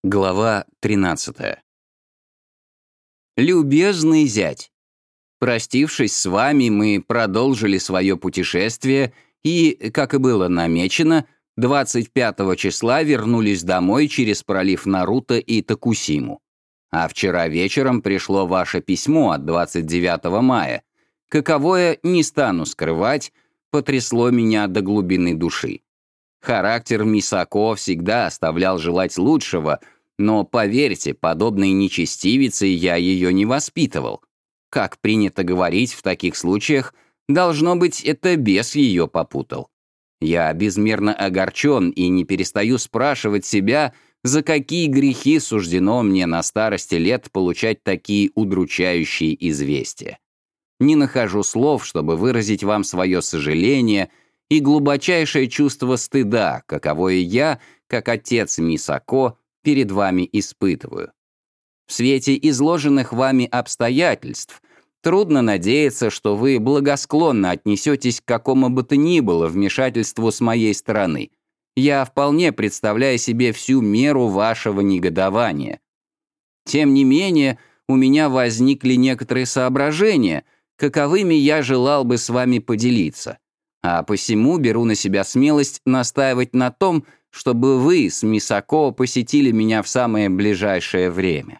Глава 13. Любезный зять, простившись с вами, мы продолжили свое путешествие и, как и было намечено, 25 числа вернулись домой через пролив Наруто и Токусиму. А вчера вечером пришло ваше письмо от 29 мая, каковое, не стану скрывать, потрясло меня до глубины души. Характер Мисако всегда оставлял желать лучшего, но, поверьте, подобной нечестивицей я ее не воспитывал. Как принято говорить в таких случаях, должно быть, это бес ее попутал. Я безмерно огорчен и не перестаю спрашивать себя, за какие грехи суждено мне на старости лет получать такие удручающие известия. Не нахожу слов, чтобы выразить вам свое сожаление и глубочайшее чувство стыда, каковое я, как отец Мисако, перед вами испытываю. В свете изложенных вами обстоятельств трудно надеяться, что вы благосклонно отнесетесь к какому бы то ни было вмешательству с моей стороны. Я вполне представляю себе всю меру вашего негодования. Тем не менее, у меня возникли некоторые соображения, каковыми я желал бы с вами поделиться, а посему беру на себя смелость настаивать на том, чтобы вы с Мисако посетили меня в самое ближайшее время.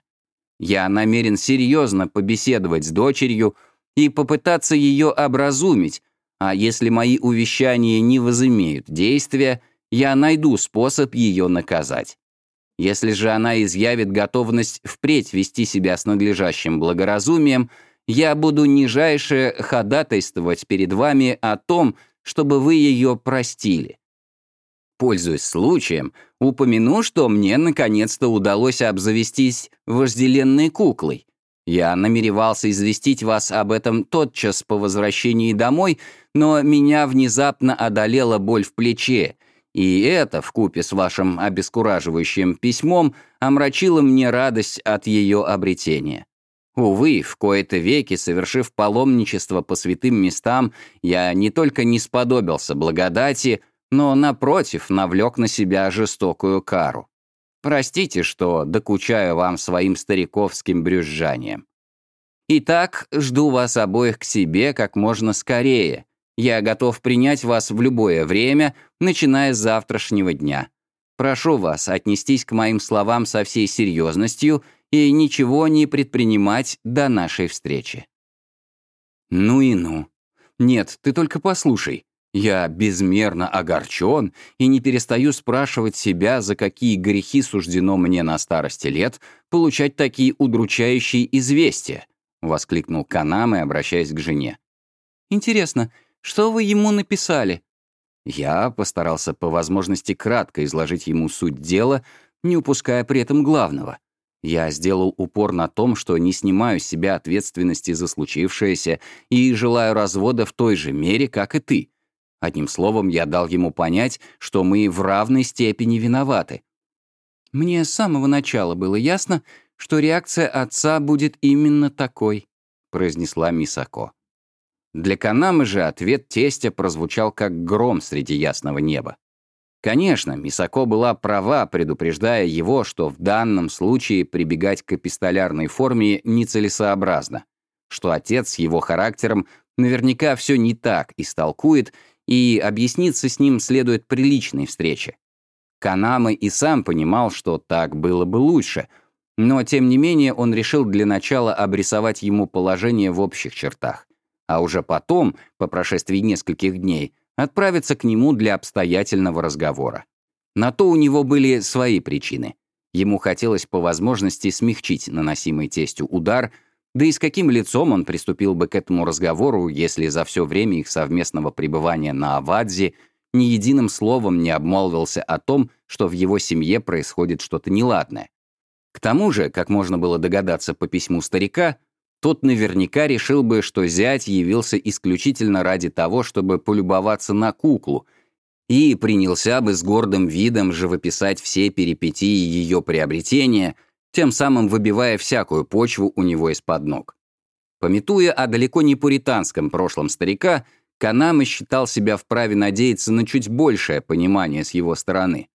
Я намерен серьезно побеседовать с дочерью и попытаться ее образумить, а если мои увещания не возымеют действия, я найду способ ее наказать. Если же она изъявит готовность впредь вести себя с надлежащим благоразумием, я буду нижайше ходатайствовать перед вами о том, чтобы вы ее простили. Пользуясь случаем, упомяну, что мне наконец-то удалось обзавестись вожделенной куклой. Я намеревался известить вас об этом тотчас по возвращении домой, но меня внезапно одолела боль в плече, и это, вкупе с вашим обескураживающим письмом, омрачило мне радость от ее обретения. Увы, в кои-то веки, совершив паломничество по святым местам, я не только не сподобился благодати, но, напротив, навлек на себя жестокую кару. Простите, что докучаю вам своим стариковским брюзжанием. Итак, жду вас обоих к себе как можно скорее. Я готов принять вас в любое время, начиная с завтрашнего дня. Прошу вас отнестись к моим словам со всей серьезностью и ничего не предпринимать до нашей встречи. Ну и ну. Нет, ты только послушай. Я безмерно огорчен и не перестаю спрашивать себя, за какие грехи суждено мне на старости лет получать такие удручающие известия, воскликнул Канаме, обращаясь к жене. Интересно, что вы ему написали? Я постарался по возможности кратко изложить ему суть дела, не упуская при этом главного. Я сделал упор на том, что не снимаю с себя ответственности за случившееся и желаю развода в той же мере, как и ты. Одним словом, я дал ему понять, что мы в равной степени виноваты. Мне с самого начала было ясно, что реакция отца будет именно такой, произнесла Мисако. Для Канамы же ответ тестя прозвучал как гром среди ясного неба. Конечно, Мисако была права, предупреждая его, что в данном случае прибегать к эпистолярной форме нецелесообразно, что отец с его характером наверняка все не так истолкует, и объясниться с ним следует при личной встрече. Канаме и сам понимал, что так было бы лучше, но тем не менее он решил для начала обрисовать ему положение в общих чертах, а уже потом, по прошествии нескольких дней, отправиться к нему для обстоятельного разговора. На то у него были свои причины. Ему хотелось по возможности смягчить наносимый тестю удар, да и с каким лицом он приступил бы к этому разговору, если за все время их совместного пребывания на Авадзе ни единым словом не обмолвился о том, что в его семье происходит что-то неладное. К тому же, как можно было догадаться по письму старика, тот наверняка решил бы, что зять явился исключительно ради того, чтобы полюбоваться на куклу, и принялся бы с гордым видом живописать все перипетии ее приобретения, тем самым выбивая всякую почву у него из-под ног. Памятуя о далеко не пуританском прошлом старика, Канаме считал себя вправе надеяться на чуть большее понимание с его стороны.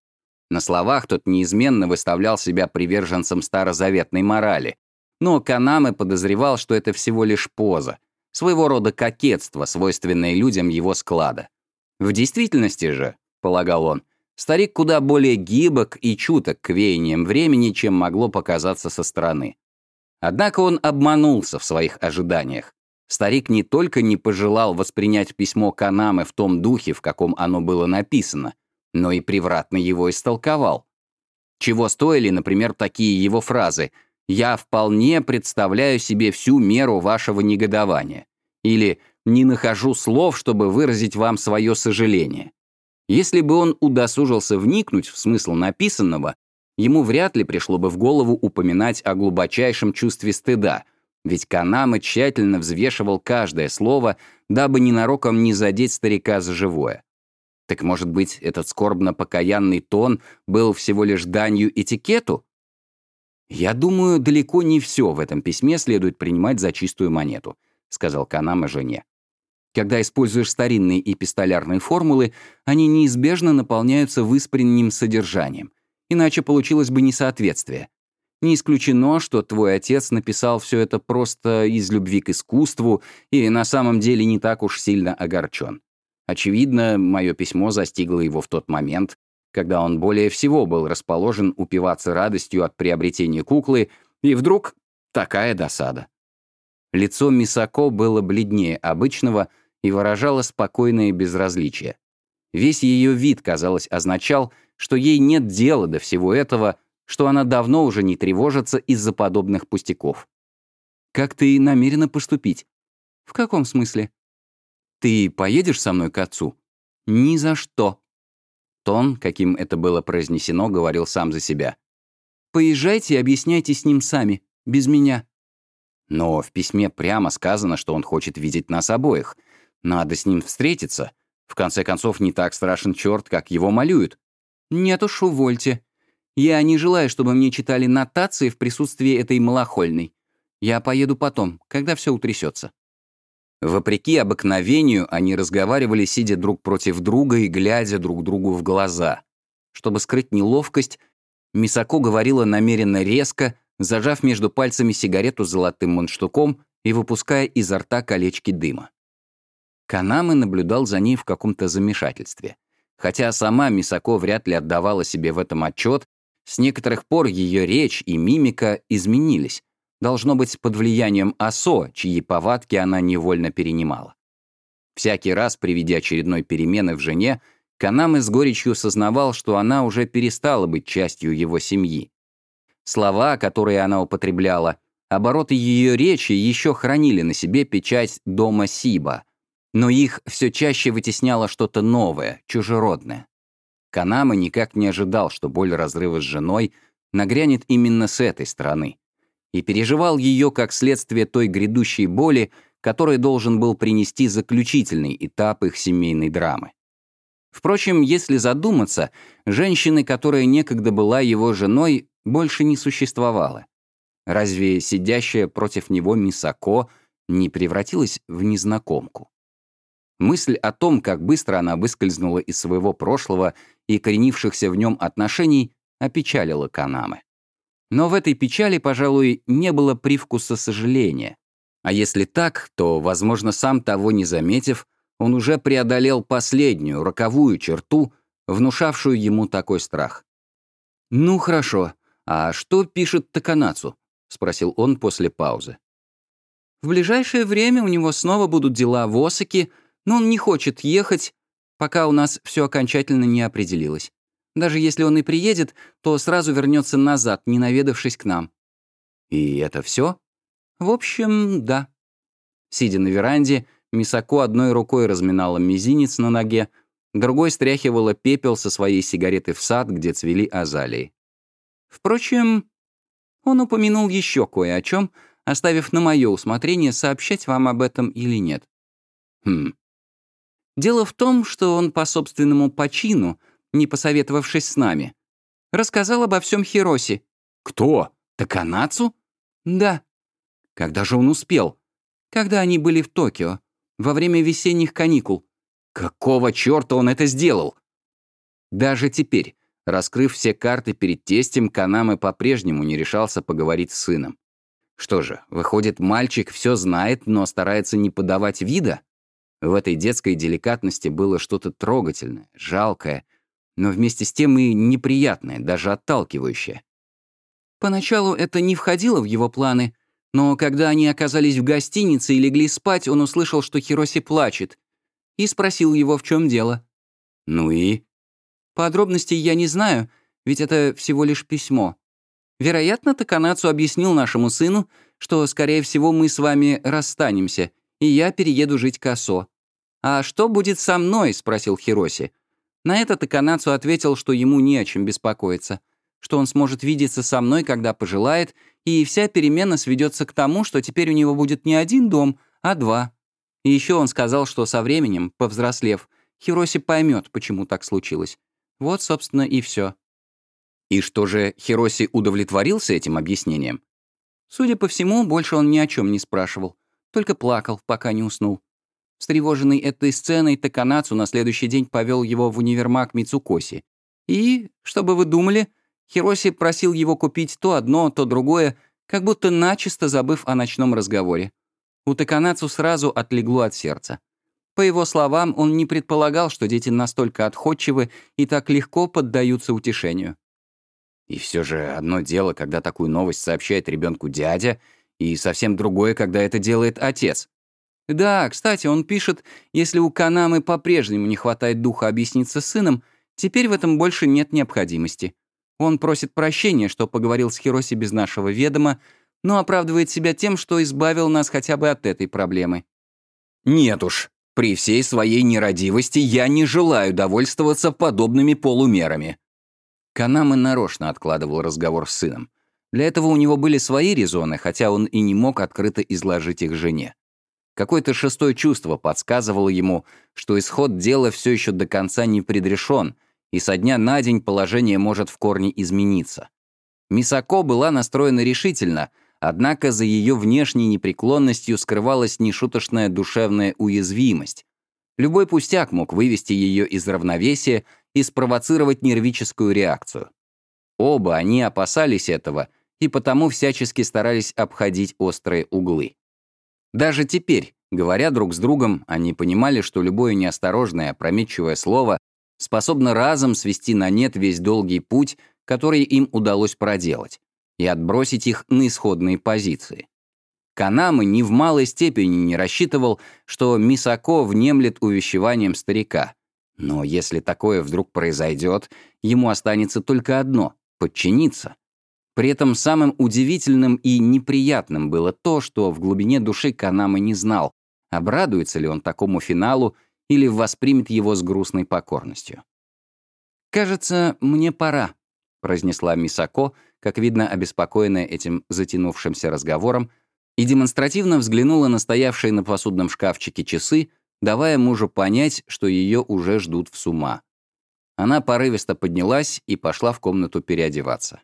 На словах тот неизменно выставлял себя приверженцем старозаветной морали, но Канаме подозревал, что это всего лишь поза, своего рода кокетство, свойственное людям его склада. В действительности же, полагал он, старик куда более гибок и чуток к веяниям времени, чем могло показаться со стороны. Однако он обманулся в своих ожиданиях. Старик не только не пожелал воспринять письмо Канаме в том духе, в каком оно было написано, но и превратно его истолковал. Чего стоили, например, такие его фразы «Я вполне представляю себе всю меру вашего негодования» или «Не нахожу слов, чтобы выразить вам свое сожаление». Если бы он удосужился вникнуть в смысл написанного, ему вряд ли пришло бы в голову упоминать о глубочайшем чувстве стыда, ведь Канаме тщательно взвешивал каждое слово, дабы ненароком не задеть старика за живое. Так, может быть, этот скорбно-покаянный тон был всего лишь данью этикету? «Я думаю, далеко не все в этом письме следует принимать за чистую монету», сказал Канаме жене. «Когда используешь старинные эпистолярные формулы, они неизбежно наполняются выспренним содержанием, иначе получилось бы несоответствие. Не исключено, что твой отец написал все это просто из любви к искусству и на самом деле не так уж сильно огорчен. Очевидно, мое письмо застигло его в тот момент, когда он более всего был расположен упиваться радостью от приобретения куклы, и вдруг такая досада». Лицо Мисако было бледнее обычного и выражало спокойное безразличие. Весь ее вид, казалось, означал, что ей нет дела до всего этого, что она давно уже не тревожится из-за подобных пустяков. «Как ты намерена поступить?» «В каком смысле?» «Ты поедешь со мной к отцу?» «Ни за что». Тон, каким это было произнесено, говорил сам за себя. «Поезжайте и объясняйте с ним сами, без меня». Но в письме прямо сказано, что он хочет видеть нас обоих. Надо с ним встретиться. В конце концов, не так страшен черт, как его малюют. «Нет уж, увольте. Я не желаю, чтобы мне читали нотации в присутствии этой малохольной. Я поеду потом, когда все утрясется». Вопреки обыкновению, они разговаривали, сидя друг против друга и глядя друг другу в глаза. Чтобы скрыть неловкость, Мисако говорила намеренно резко, зажав между пальцами сигарету с золотым мундштуком и выпуская изо рта колечки дыма. Канаме наблюдал за ней в каком-то замешательстве. Хотя сама Мисако вряд ли отдавала себе в этом отчет, с некоторых пор ее речь и мимика изменились. Должно быть, под влиянием Асо, чьи повадки она невольно перенимала. Всякий раз при виде очередной перемены в жене, Канаме с горечью сознавал, что она уже перестала быть частью его семьи. Слова, которые она употребляла, обороты ее речи еще хранили на себе печать дома Сиба, но их все чаще вытесняло что-то новое, чужеродное. Канаме никак не ожидал, что боль разрыва с женой нагрянет именно с этой стороны, и переживал ее как следствие той грядущей боли, который должен был принести заключительный этап их семейной драмы. Впрочем, если задуматься, женщины, которая некогда была его женой, больше не существовало. Разве сидящая против него Мисако не превратилась в незнакомку? Мысль о том, как быстро она выскользнула из своего прошлого и коренившихся в нем отношений, опечалила Канаме. Но в этой печали, пожалуй, не было привкуса сожаления. А если так, то, возможно, сам того не заметив, он уже преодолел последнюю, роковую черту, внушавшую ему такой страх. «Ну, хорошо. А что пишет Таканацу?» — спросил он после паузы. «В ближайшее время у него снова будут дела в Осаке, но он не хочет ехать, пока у нас все окончательно не определилось. Даже если он и приедет, то сразу вернется назад, не наведавшись к нам». «И это все?» «В общем, да». Сидя на веранде, Мисако одной рукой разминала мизинец на ноге, другой стряхивала пепел со своей сигареты в сад, где цвели азалии. Впрочем, он упомянул еще кое о чем, оставив на мое усмотрение, сообщать вам об этом или нет. Дело в том, что он по собственному почину, не посоветовавшись с нами, рассказал обо всем Хироси. «Кто? Таканацу?» «Да». «Когда же он успел?» «Когда они были в Токио, во время весенних каникул». «Какого черта он это сделал?» Даже теперь, Раскрыв все карты перед тестем, Канаме по-прежнему не решался поговорить с сыном. Что же, выходит, мальчик все знает, но старается не подавать вида? В этой детской деликатности было что-то трогательное, жалкое, но вместе с тем и неприятное, даже отталкивающее. Поначалу это не входило в его планы, но когда они оказались в гостинице и легли спать, он услышал, что Хироси плачет, и спросил его, в чем дело. Ну и? Подробностей я не знаю, ведь это всего лишь письмо. Вероятно, Таканацу объяснил нашему сыну, что, скорее всего, мы с вами расстанемся, и я перееду жить к Асо. «А что будет со мной?» — спросил Хироси. На это Таканацу ответил, что ему не о чем беспокоиться, что он сможет видеться со мной, когда пожелает, и вся перемена сведется к тому, что теперь у него будет не один дом, а два. И еще он сказал, что со временем, повзрослев, Хироси поймет, почему так случилось. Вот, собственно, и все. И что же, Хироси удовлетворился этим объяснением? Судя по всему, больше он ни о чем не спрашивал, только плакал, пока не уснул. Встревоженный этой сценой, Таканацу на следующий день повел его в универмаг Мицукоси. И, что бы вы думали, Хироси просил его купить то одно, то другое, как будто начисто забыв о ночном разговоре. У Таканацу сразу отлегло от сердца. По его словам, он не предполагал, что дети настолько отходчивы и так легко поддаются утешению. И все же одно дело, когда такую новость сообщает ребенку дядя, и совсем другое, когда это делает отец. Да, кстати, он пишет, если у Канамы по-прежнему не хватает духа объясниться с сыном, теперь в этом больше нет необходимости. Он просит прощения, что поговорил с Хироси без нашего ведома, но оправдывает себя тем, что избавил нас хотя бы от этой проблемы. Нет уж, при всей своей нерадивости я не желаю довольствоваться подобными полумерами. Канаме нарочно откладывал разговор с сыном. Для этого у него были свои резоны, хотя он и не мог открыто изложить их жене. Какое-то шестое чувство подсказывало ему, что исход дела все еще до конца не предрешен, и со дня на день положение может в корне измениться. Мисако была настроена решительно, однако за ее внешней непреклонностью скрывалась нешуточная душевная уязвимость. Любой пустяк мог вывести ее из равновесия и спровоцировать нервическую реакцию. Оба они опасались этого и потому всячески старались обходить острые углы. Даже теперь, говоря друг с другом, они понимали, что любое неосторожное, опрометчивое слово способно разом свести на нет весь долгий путь, который им удалось проделать, и отбросить их на исходные позиции. Канаме ни в малой степени не рассчитывал, что Мисако внемлет увещеванием старика. Но если такое вдруг произойдет, ему останется только одно — подчиниться. При этом самым удивительным и неприятным было то, что в глубине души Канаме не знал, обрадуется ли он такому финалу или воспримет его с грустной покорностью. «Кажется, мне пора», — произнесла Мисако, как видно, обеспокоенная этим затянувшимся разговором, и демонстративно взглянула на стоявшие на посудном шкафчике часы, давая мужу понять, что ее уже ждут в сума. Она порывисто поднялась и пошла в комнату переодеваться.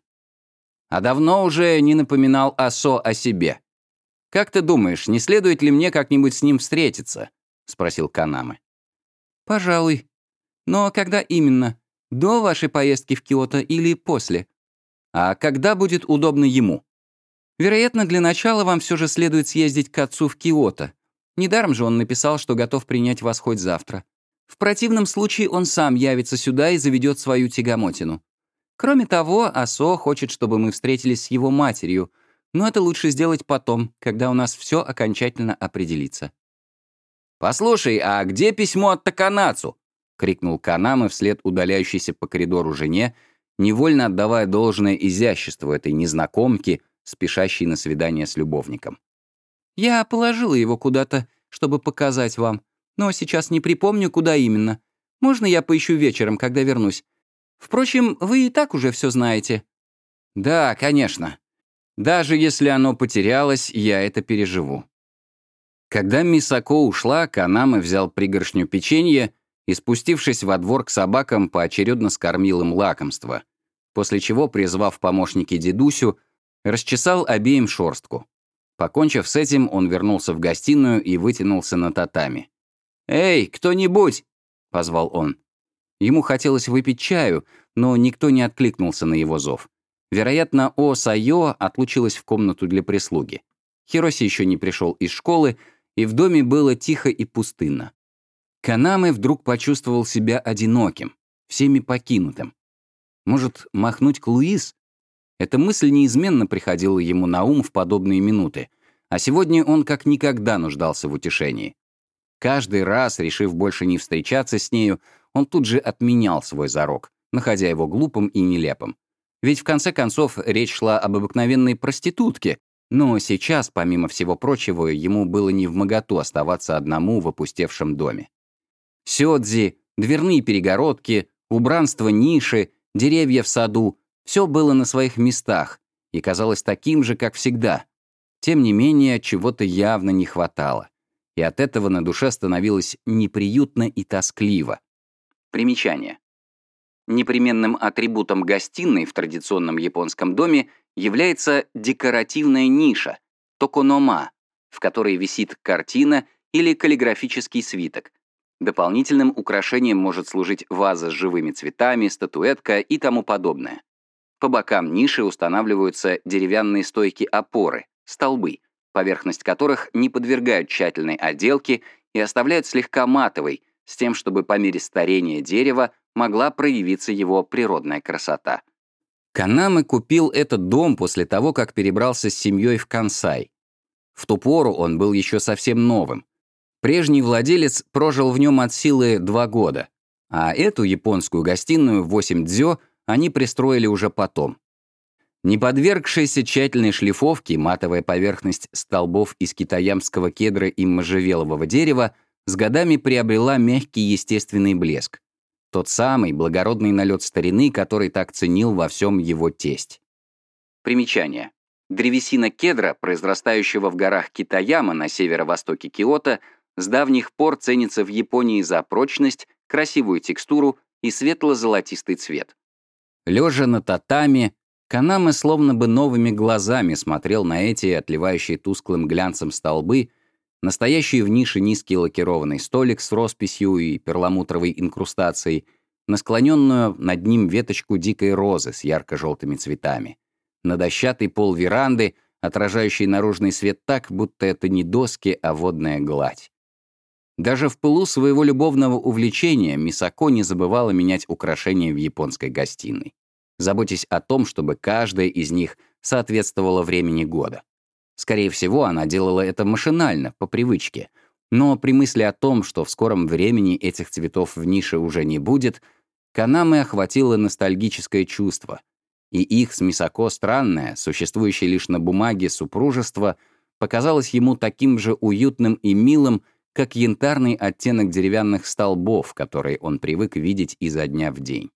«А давно уже не напоминал Асо о себе. Как ты думаешь, не следует ли мне как-нибудь с ним встретиться?» — спросил Канаме. «Пожалуй. Но когда именно? До вашей поездки в Киото или после? А когда будет удобно ему? Вероятно, для начала вам все же следует съездить к отцу в Киото. Недаром же он написал, что готов принять вас хоть завтра. В противном случае он сам явится сюда и заведет свою тягомотину. Кроме того, Асо хочет, чтобы мы встретились с его матерью, но это лучше сделать потом, когда у нас все окончательно определится». «Послушай, а где письмо от Таканацу?» — крикнул Канаме вслед удаляющейся по коридору жене, невольно отдавая должное изяществу этой незнакомки, спешащей на свидание с любовником. «Я положила его куда-то, чтобы показать вам, но сейчас не припомню, куда именно. Можно я поищу вечером, когда вернусь? Впрочем, вы и так уже все знаете». «Да, конечно. Даже если оно потерялось, я это переживу». Когда Мисако ушла, Канаме взял пригоршню печенья и, спустившись во двор к собакам, поочередно скормил им лакомство, после чего, призвав помощники дедусю, расчесал обеим шорстку. Покончив с этим, он вернулся в гостиную и вытянулся на татами. «Эй, кто-нибудь!» — позвал он. Ему хотелось выпить чаю, но никто не откликнулся на его зов. Вероятно, О Сайо отлучилась в комнату для прислуги. Хироси еще не пришел из школы, и в доме было тихо и пустынно. Канаме вдруг почувствовал себя одиноким, всеми покинутым. Может, махнуть к Луиз? Эта мысль неизменно приходила ему на ум в подобные минуты, а сегодня он как никогда нуждался в утешении. Каждый раз, решив больше не встречаться с нею, он тут же отменял свой зарок, находя его глупым и нелепым. Ведь в конце концов речь шла об обыкновенной проститутке, но сейчас, помимо всего прочего, ему было невмоготу оставаться одному в опустевшем доме. Сёдзи, дверные перегородки, убранство ниши, деревья в саду — все было на своих местах и казалось таким же, как всегда. Тем не менее, чего-то явно не хватало, и от этого на душе становилось неприютно и тоскливо. Примечание. Непременным атрибутом гостиной в традиционном японском доме является декоративная ниша, токонома, в которой висит картина или каллиграфический свиток. Дополнительным украшением может служить ваза с живыми цветами, статуэтка и тому подобное. По бокам ниши устанавливаются деревянные стойки-опоры, столбы, поверхность которых не подвергают тщательной отделке и оставляют слегка матовой, с тем, чтобы по мере старения дерева могла проявиться его природная красота. Канаме купил этот дом после того, как перебрался с семьей в Кансай. В ту пору он был еще совсем новым. Прежний владелец прожил в нем от силы 2 года, а эту японскую гостиную в 8 дзё они пристроили уже потом. Не подвергшаяся тщательной шлифовке матовая поверхность столбов из китаямского кедра и можжевелового дерева с годами приобрела мягкий естественный блеск. Тот самый благородный налет старины, который так ценил во всем его тесть. Примечание. Древесина кедра, произрастающего в горах Китаяма на северо-востоке Киото, с давних пор ценится в Японии за прочность, красивую текстуру и светло-золотистый цвет. Лежа на татами, Канаме словно бы новыми глазами смотрел на эти, отливающие тусклым глянцем столбы, настоящий в нише низкий лакированный столик с росписью и перламутровой инкрустацией, на склоненную над ним веточку дикой розы с ярко-желтыми цветами, на дощатый пол веранды, отражающий наружный свет так, будто это не доски, а водная гладь. Даже в пылу своего любовного увлечения Мисако не забывала менять украшения в японской гостиной, заботясь о том, чтобы каждая из них соответствовала времени года. Скорее всего, она делала это машинально, по привычке, но при мысли о том, что в скором времени этих цветов в нише уже не будет, Канаме охватило ностальгическое чувство, и их с Мисако странное, существующее лишь на бумаге супружество, показалось ему таким же уютным и милым, как янтарный оттенок деревянных столбов, которые он привык видеть изо дня в день.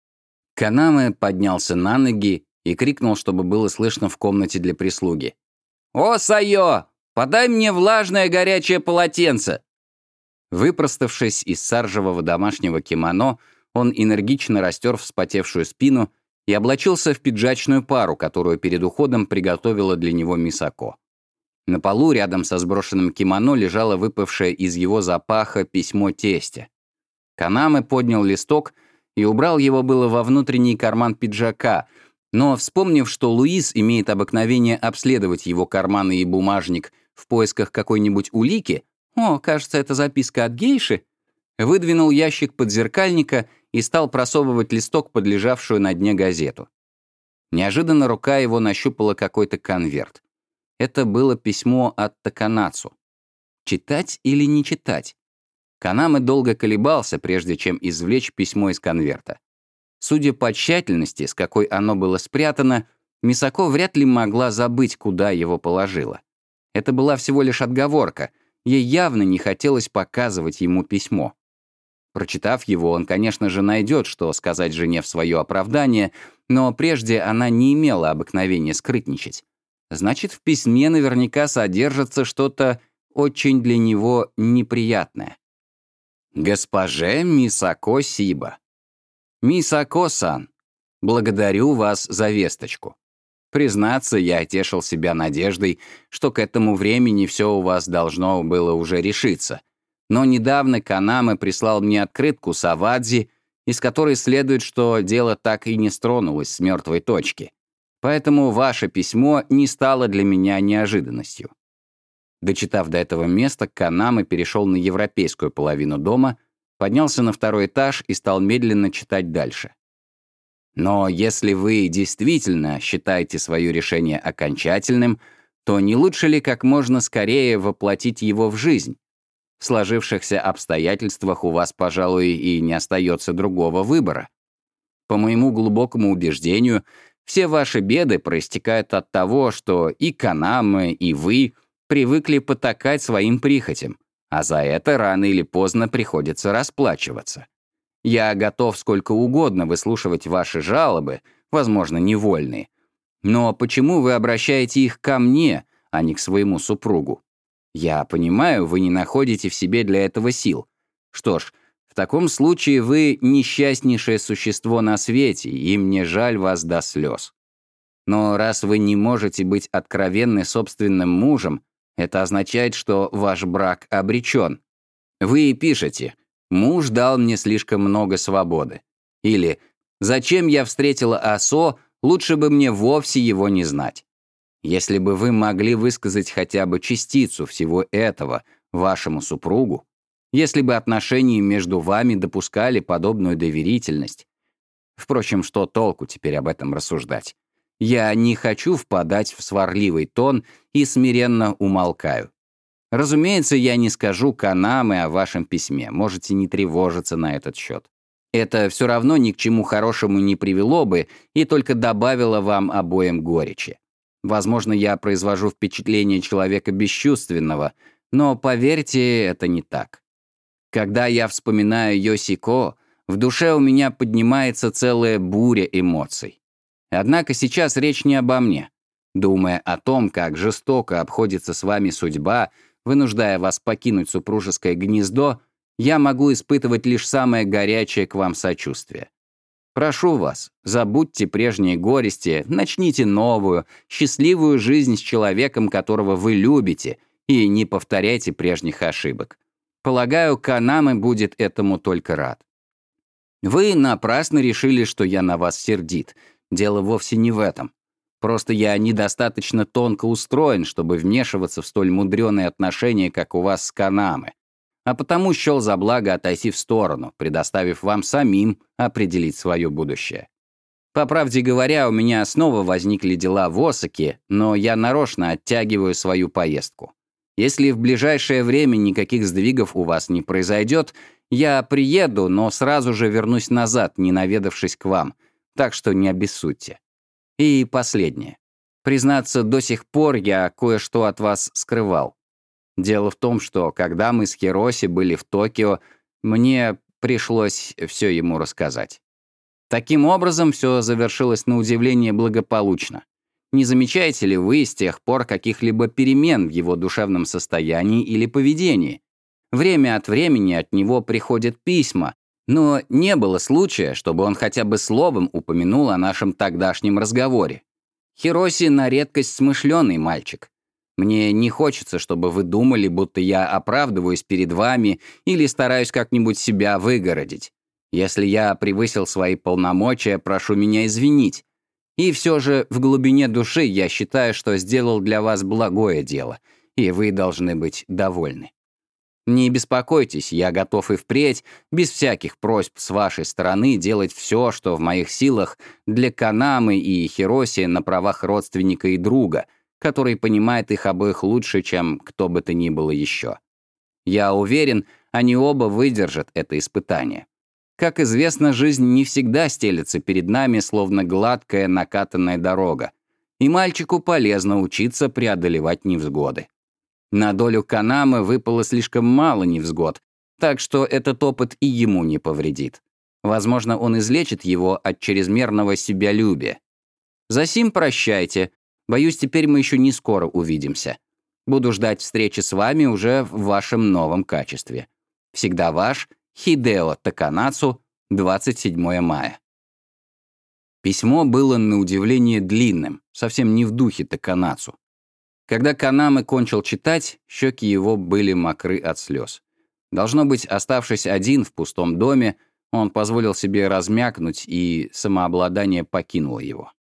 Канаме поднялся на ноги и крикнул, чтобы было слышно в комнате для прислуги. «О, Сайо, подай мне влажное горячее полотенце!» Выпроставшись из саржевого домашнего кимоно, он энергично растер вспотевшую спину и облачился в пиджачную пару, которую перед уходом приготовила для него Мисако. На полу рядом со сброшенным кимоно лежало выпавшее из его запаха письмо тестя. Канаме поднял листок и убрал его было во внутренний карман пиджака, но, вспомнив, что Луиз имеет обыкновение обследовать его карманы и бумажник в поисках какой-нибудь улики, кажется, это записка от гейши, выдвинул ящик подзеркальника и стал просовывать листок под лежавшую на дне газету. Неожиданно рука его нащупала какой-то конверт. Это было письмо от Таканацу. Читать или не читать? Канаме долго колебался, прежде чем извлечь письмо из конверта. Судя по тщательности, с какой оно было спрятано, Мисако вряд ли могла забыть, куда его положила. Это была всего лишь отговорка, ей явно не хотелось показывать ему письмо. Прочитав его, он, конечно же, найдет, что сказать жене в свое оправдание, но прежде она не имела обыкновения скрытничать. Значит, в письме наверняка содержится что-то очень для него неприятное. Госпоже Мисако Сиба. Мисако-сан, благодарю вас за весточку. Признаться, я тешил себя надеждой, что к этому времени все у вас должно было уже решиться. Но недавно Канаме прислал мне открытку с Авадзи, из которой следует, что дело так и не стронулось с мертвой точки. Поэтому ваше письмо не стало для меня неожиданностью. Дочитав до этого места, Канаме перешел на европейскую половину дома, поднялся на второй этаж и стал медленно читать дальше. Но если вы действительно считаете свое решение окончательным, то не лучше ли как можно скорее воплотить его в жизнь? В сложившихся обстоятельствах у вас, пожалуй, и не остается другого выбора. По моему глубокому убеждению, все ваши беды проистекают от того, что и Канаме, и вы привыкли потакать своим прихотям, а за это рано или поздно приходится расплачиваться. Я готов сколько угодно выслушивать ваши жалобы, возможно, невольные. Но почему вы обращаете их ко мне, а не к своему супругу? Я понимаю, вы не находите в себе для этого сил. Что ж, в таком случае вы несчастнейшее существо на свете, и мне жаль вас до слез. Но раз вы не можете быть откровенны собственным мужем, это означает, что ваш брак обречен. Вы пишете: «Муж дал мне слишком много свободы». Или «Зачем я встретила Асо, лучше бы мне вовсе его не знать». Если бы вы могли высказать хотя бы частицу всего этого вашему супругу, если бы отношения между вами допускали подобную доверительность. Впрочем, что толку теперь об этом рассуждать? Я не хочу впадать в сварливый тон и смиренно умолкаю. Разумеется, я не скажу Канаме о вашем письме, можете не тревожиться на этот счет. Это все равно ни к чему хорошему не привело бы и только добавило вам обоим горечи. Возможно, я произвожу впечатление человека бесчувственного, но, поверьте, это не так. Когда я вспоминаю Йосико, в душе у меня поднимается целая буря эмоций. Однако сейчас речь не обо мне. Думая о том, как жестоко обходится с вами судьба, вынуждая вас покинуть супружеское гнездо, я могу испытывать лишь самое горячее к вам сочувствие. Прошу вас, забудьте прежние горести, начните новую, счастливую жизнь с человеком, которого вы любите, и не повторяйте прежних ошибок. Полагаю, Канаме будет этому только рад. Вы напрасно решили, что я на вас сердит. Дело вовсе не в этом. Просто я недостаточно тонко устроен, чтобы вмешиваться в столь мудреные отношения, как у вас с Канаме. А потому счел за благо отойти в сторону, предоставив вам самим определить свое будущее. По правде говоря, у меня снова возникли дела в Осаке, но я нарочно оттягиваю свою поездку. Если в ближайшее время никаких сдвигов у вас не произойдет, я приеду, но сразу же вернусь назад, не наведавшись к вам, так что не обессудьте. И последнее. Признаться, до сих пор я кое-что от вас скрывал. Дело в том, что когда мы с Хироси были в Токио, мне пришлось все ему рассказать. Таким образом, все завершилось на удивление благополучно. Не замечаете ли вы с тех пор каких-либо перемен в его душевном состоянии или поведении? Время от времени от него приходят письма, но не было случая, чтобы он хотя бы словом упомянул о нашем тогдашнем разговоре. Хироси на редкость смышленый мальчик. Мне не хочется, чтобы вы думали, будто я оправдываюсь перед вами или стараюсь как-нибудь себя выгородить. Если я превысил свои полномочия, прошу меня извинить. И все же в глубине души я считаю, что сделал для вас благое дело, и вы должны быть довольны. Не беспокойтесь, я готов и впредь, без всяких просьб с вашей стороны, делать все, что в моих силах для Канаме и Хироси на правах родственника и друга, который понимает их обоих лучше, чем кто бы то ни было еще. Я уверен, они оба выдержат это испытание. Как известно, жизнь не всегда стелется перед нами, словно гладкая накатанная дорога, и мальчику полезно учиться преодолевать невзгоды. На долю Канаме выпало слишком мало невзгод, так что этот опыт и ему не повредит. Возможно, он излечит его от чрезмерного себялюбия. Засим прощайте. Боюсь, теперь мы еще не скоро увидимся. Буду ждать встречи с вами уже в вашем новом качестве. Всегда ваш Хидео Таканацу, 27 мая. Письмо было на удивление длинным, совсем не в духе Таканацу. Когда Канаме кончил читать, щеки его были мокры от слез. Должно быть, оставшись один в пустом доме, Он позволил себе размякнуть, и самообладание покинуло его.